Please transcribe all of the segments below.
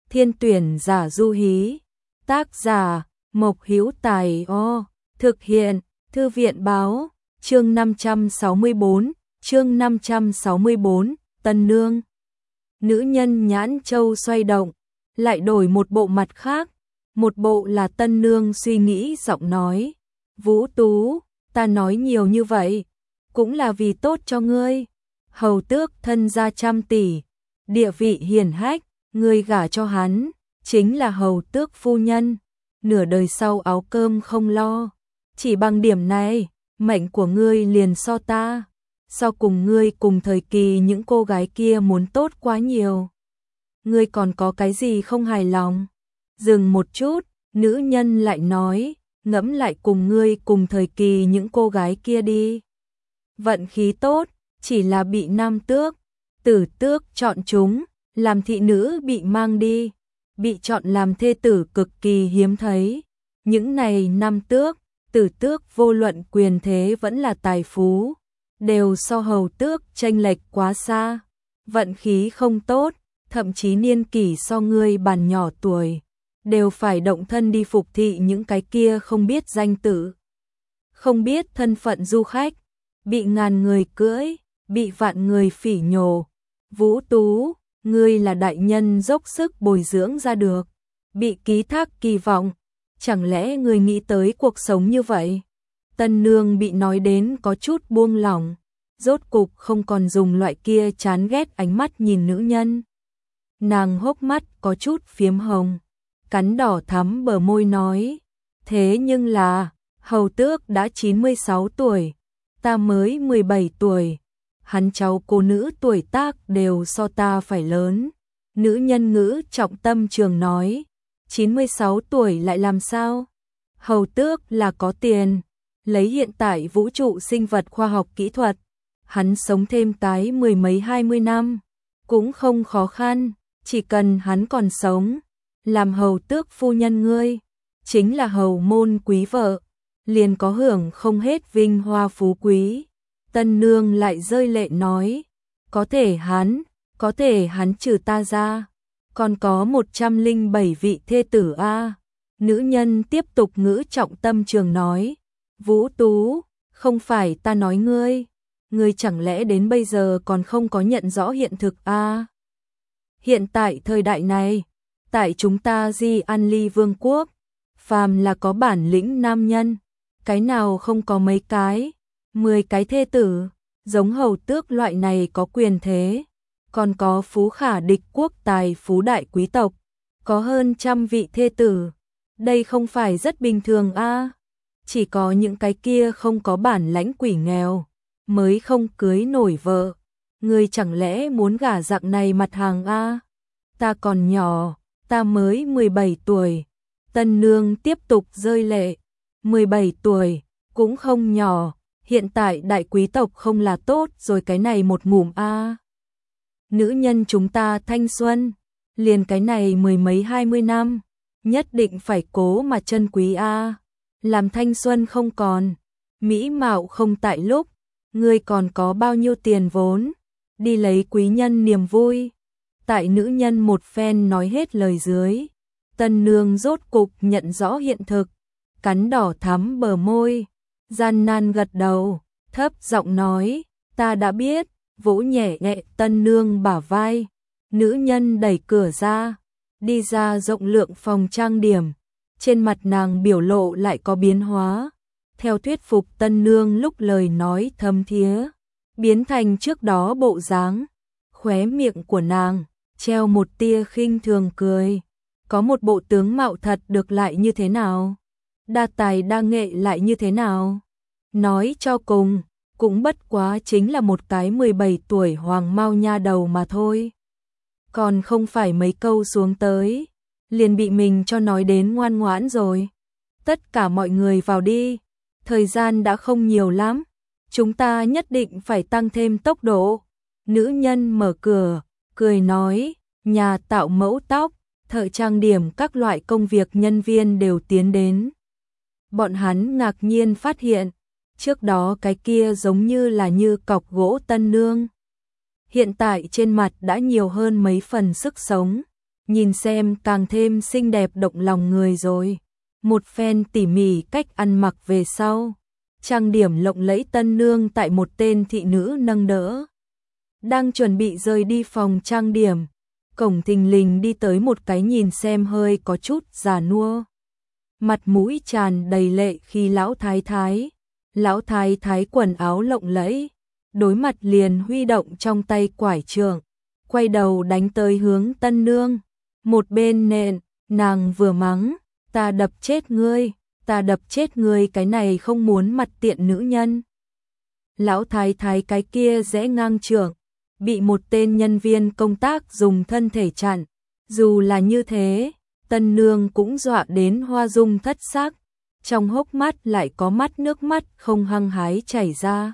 Thiên tuyển giả du hí. Tác giả Mộc Hữu Tài. Thực hiện Thư viện báo. Chương 564, Tân Nương. Nữ nhân nhãn châu xoay động, lại đổi một bộ mặt khác, một bộ là Tân Nương suy nghĩ giọng nói. Vũ Tú, ta nói nhiều như vậy, cũng là vì tốt cho ngươi. Hầu tước thân gia trăm tỷ, địa vị hiển hách, ngươi gả cho hắn, chính là hầu tước phu nhân, nửa đời sau áo cơm không lo. Chỉ bằng điểm này, mệnh của ngươi liền so ta, so cùng ngươi cùng thời kỳ những cô gái kia muốn tốt quá nhiều. Ngươi còn có cái gì không hài lòng? Dừng một chút, nữ nhân lại nói, ngẫm lại cùng ngươi cùng thời kỳ những cô gái kia đi. Vận khí tốt, chỉ là bị nam tước, tử tước chọn chúng, làm thị nữ bị mang đi, bị chọn làm thê tử cực kỳ hiếm thấy. Những này nam tước, tử tước vô luận quyền thế vẫn là tài phú, đều so hầu tước chênh lệch quá xa. Vận khí không tốt, thậm chí niên kỷ so ngươi bàn nhỏ tuổi, đều phải động thân đi phục thị những cái kia không biết danh tự, không biết thân phận du khách, bị ngàn người cưỡi, bị vạn người phỉ nhổ. Vũ Tú, ngươi là đại nhân dốc sức bồi dưỡng ra được, bị ký thác kỳ vọng, chẳng lẽ ngươi nghĩ tới cuộc sống như vậy? Tân Nương bị nói đến có chút buông lỏng, rốt cục không còn dùng loại kia chán ghét ánh mắt nhìn nữ nhân. Nàng hốc mắt có chút phiếm hồng, cắn đỏ thắm bờ môi nói, thế nhưng là, hầu tước đã 96 tuổi, ta mới 17 tuổi, hắn cháu cô nữ tuổi tác đều so ta phải lớn. Nữ nhân ngữ trọng tâm trường nói, 96 tuổi lại làm sao? Hầu tước là có tiền, lấy hiện tại vũ trụ sinh vật khoa học kỹ thuật, hắn sống thêm cái 10 mấy 20 năm, cũng không khó khăn, chỉ cần hắn còn sống, làm hầu tước phu nhân ngươi, chính là hầu môn quý vợ, liền có hưởng không hết vinh hoa phú quý. Tân Nương lại rơi lệ nói, có thể hắn trừ ta ra, còn có 107 vị thê tử a. Nữ nhân tiếp tục ngữ trọng tâm trường nói, Vũ Tú, không phải ta nói ngươi chẳng lẽ đến bây giờ còn không có nhận rõ hiện thực a? Hiện tại thời đại này, tại chúng ta Di An Ly Vương quốc, phàm là có bản lĩnh nam nhân, cái nào không có mấy cái, 10 cái thê tử, giống hầu tước loại này có quyền thế, còn có phú khả địch quốc tài phú đại quý tộc, có hơn 100 vị thê tử, đây không phải rất bình thường a? Chỉ có những cái kia không có bản lãnh quỷ nghèo, mới không cưới nổi vợ. Ngươi chẳng lẽ muốn gả dạng này mặt hàng a? Ta còn nhỏ, ta mới 17 tuổi. Tân Nương tiếp tục rơi lệ, 17 tuổi, cũng không nhỏ, hiện tại đại quý tộc không là tốt rồi cái này một ngụm a. Nữ nhân chúng ta thanh xuân, liền cái này 10 mấy 20 năm, nhất định phải cố mà trân quý a. Làm thanh xuân không còn, mỹ mạo không tại lúc, ngươi còn có bao nhiêu tiền vốn, đi lấy quý nhân niềm vui. Tại nữ nhân một phen nói hết lời dưới, Tân Nương rốt cục nhận rõ hiện thực, cắn đỏ thắm bờ môi, gian nan gật đầu, thấp giọng nói, ta đã biết, vỗ nhẹ nhẹ Tân Nương bả vai. Nữ nhân đẩy cửa ra, đi ra rộng lượng phòng trang điểm, trên mặt nàng biểu lộ lại có biến hóa, theo thuyết phục Tân Nương lúc lời nói thâm thía, biến thành trước đó bộ dáng. Khóe miệng của nàng treo một tia khinh thường cười, có một bộ tướng mạo thật được lại như thế nào, đa tài đa nghệ lại như thế nào, nói cho cùng cũng bất quá chính là một cái 17 tuổi hoàng mao nha đầu mà thôi. Còn không phải mấy câu xuống tới, liền bị mình cho nói đến ngoan ngoãn rồi. Tất cả mọi người vào đi, thời gian đã không nhiều lắm, chúng ta nhất định phải tăng thêm tốc độ. Nữ nhân mở cửa, cười nói, nhà tạo mẫu tóc, thợ trang điểm các loại công việc nhân viên đều tiến đến. Bọn hắn ngạc nhiên phát hiện, trước đó cái kia giống như là như cọc gỗ Tân Nương. Hiện tại trên mặt đã nhiều hơn mấy phần sức sống, nhìn xem càng thêm xinh đẹp động lòng người rồi. Một phen tỉ mỉ cách ăn mặc về sau, trang điểm lộng lẫy tân nương tại một tên thị nữ nâng đỡ. Đang chuẩn bị rời đi phòng trang điểm, cổng thình lình đi tới một cái nhìn xem hơi có chút già nua. Mặt mũi tràn đầy lệ khi lão thái thái. Lão thái thái quần áo lộng lẫy, đối mặt liền huy động trong tay quải trượng, quay đầu đánh tới hướng tân nương. Một bên nện, nàng vừa mắng, ta đập chết ngươi, ta đập chết ngươi cái này không muốn mặt tiện nữ nhân. Lão thái thái cái kia rẽ ngang trượng, bị một tên nhân viên công tác dùng thân thể chặn. Dù là như thế, tân nương cũng dọa đến hoa dung thất sắc, trong hốc mắt lại có nước mắt không hăng hái chảy ra.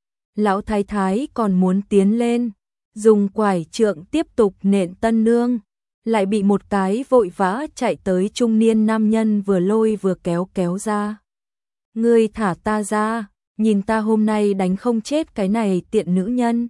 Lão thái thái còn muốn tiến lên, dùng quải trượng tiếp tục nện tân nương, lại bị một cái vội vã chạy tới trung niên nam nhân vừa lôi vừa kéo ra. Ngươi thả ta ra, nhìn ta hôm nay đánh không chết cái này tiện nữ nhân.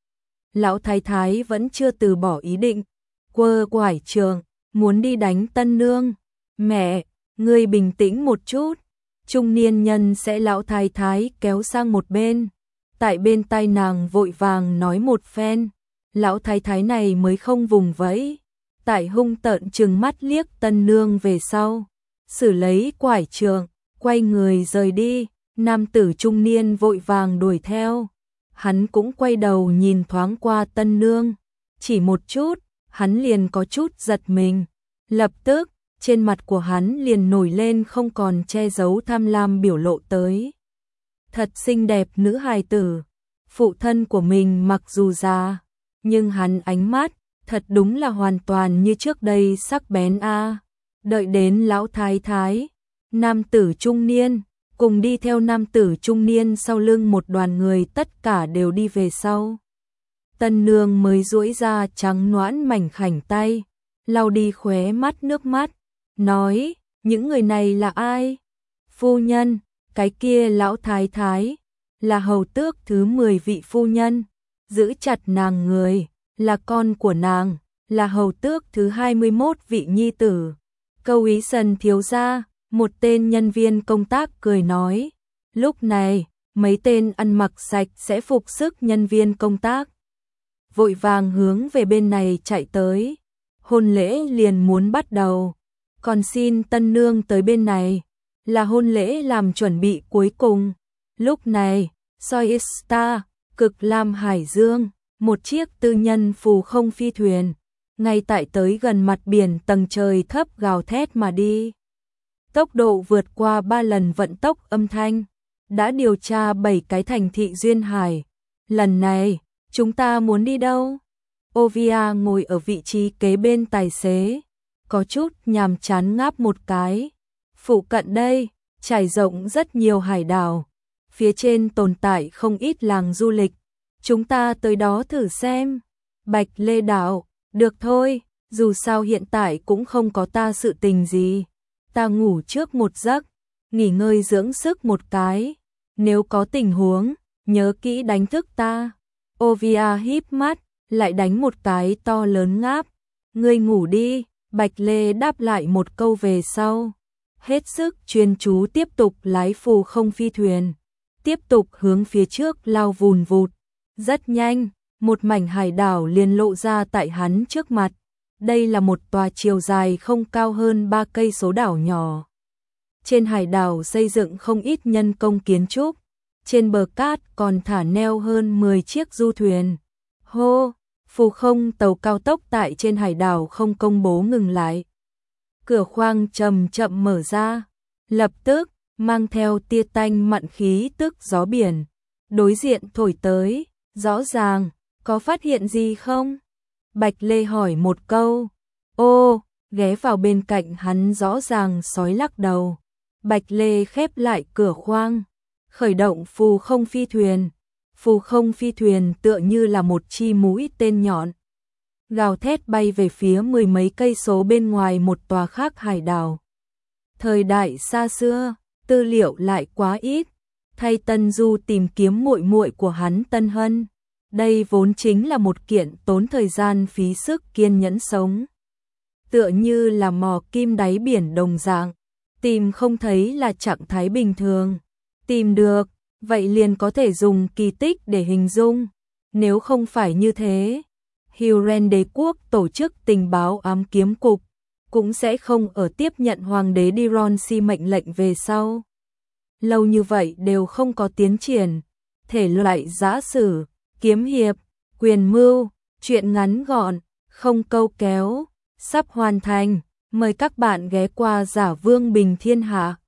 Lão thái thái vẫn chưa từ bỏ ý định, quơ quải trượng, muốn đi đánh tân nương. Mẹ, ngươi bình tĩnh một chút. Trung niên nhân sẽ lão thái thái kéo sang một bên, tại bên tai nàng vội vàng nói một phen. Lão thái thái này mới không vùng vẫy, tại hung tợn trừng mắt liếc tân nương về sau, xử lấy quải trượng, quay người rời đi. Nam tử trung niên vội vàng đuổi theo, hắn cũng quay đầu nhìn thoáng qua tân nương, chỉ một chút, hắn liền có chút giật mình, lập tức trên mặt của hắn liền nổi lên không còn che giấu tham lam biểu lộ tới. Thật xinh đẹp nữ hài tử, phụ thân của mình mặc dù già, nhưng hắn ánh mắt, thật đúng là hoàn toàn như trước đây sắc bén a. Đợi đến lão thái thái, nam tử trung niên, cùng đi theo nam tử trung niên sau lưng một đoàn người tất cả đều đi về sau. Tân nương mới duỗi ra trắng nõn mảnh khảnh tay, lau đi khóe mắt nước mắt, nói, những người này là ai? Phu nhân, cái kia lão thái thái, là hầu tước thứ 10 vị phu nhân, giữ chặt nàng người, là con của nàng, là hầu tước thứ 21 vị nhi tử. Câu ý sần thiếu gia, một tên nhân viên công tác cười nói. Lúc này, mấy tên ăn mặc sạch sẽ phục sức nhân viên công tác vội vàng hướng về bên này chạy tới. Hôn lễ liền muốn bắt đầu, còn xin tân nương tới bên này, là hôn lễ làm chuẩn bị cuối cùng. Lúc này, Soi Star, Cực Lam Hải Dương, một chiếc tư nhân phù không phi thuyền, ngay tại tới gần mặt biển tầng trời thấp gào thét mà đi. Tốc độ vượt qua 3 lần vận tốc âm thanh, đã điều tra 7 cái thành thị duyên hải. Lần này, chúng ta muốn đi đâu? Ovia ngồi ở vị trí kế bên tài xế, có chút nhàm chán ngáp một cái. Phụ cận đây, trải rộng rất nhiều hải đảo, phía trên tồn tại không ít làng du lịch, chúng ta tới đó thử xem. Bạch Lê đảo, được thôi, dù sao hiện tại cũng không có ta sự tình gì, ta ngủ trước một giấc, nghỉ ngơi dưỡng sức một cái, nếu có tình huống, nhớ kỹ đánh thức ta. Ovia híp mắt, lại đánh một cái to lớn ngáp. Ngươi ngủ đi, Bạch Lê đáp lại một câu về sau, hết sức chuyên chú tiếp tục lái phù không phi thuyền, tiếp tục hướng phía trước lao vùn vụt. Rất nhanh, một mảnh hải đảo liền lộ ra tại hắn trước mặt. Đây là một tòa chiều dài không cao hơn 3 cây số đảo nhỏ. Trên hải đảo xây dựng không ít nhân công kiến trúc, trên bờ cát còn thả neo hơn 10 chiếc du thuyền. Hô, phù không tàu cao tốc tại trên hải đảo không công bố ngừng lại. Cửa khoang chậm chậm mở ra, lập tức mang theo tia tanh mặn khí tức gió biển, đối diện thổi tới. Rõ ràng, có phát hiện gì không? Bạch Lê hỏi một câu. Ô, ghé vào bên cạnh hắn rõ ràng sói lắc đầu. Bạch Lê khép lại cửa khoang, khởi động phù không phi thuyền. Phù không phi thuyền tựa như là một chi mũi tên nhọn, gào thét bay về phía 10 mấy cây số bên ngoài một tòa khác hải đảo. Thời đại xa xưa, tư liệu lại quá ít, thay Tân Du tìm kiếm muội muội của hắn Tân Hân. Đây vốn chính là một kiện tốn thời gian phí sức kiên nhẫn sống. tựa như là mò kim đáy biển đồng dạng, tìm không thấy là trạng thái bình thường. Tìm được, vậy liền có thể dùng kỳ tích để hình dung. Nếu không phải như thế, Huron đế quốc tổ chức tình báo ám kiếm cục cũng sẽ không ở tiếp nhận hoàng đế Dironsi mệnh lệnh về sau. Lâu như vậy đều không có tiến triển, thể loại giã sử, kiếm hiệp, quyền mưu, truyện ngắn gọn, không câu kéo, sắp hoàn thành. Mời các bạn ghé qua Giả Vương Bình Thiên Hạ.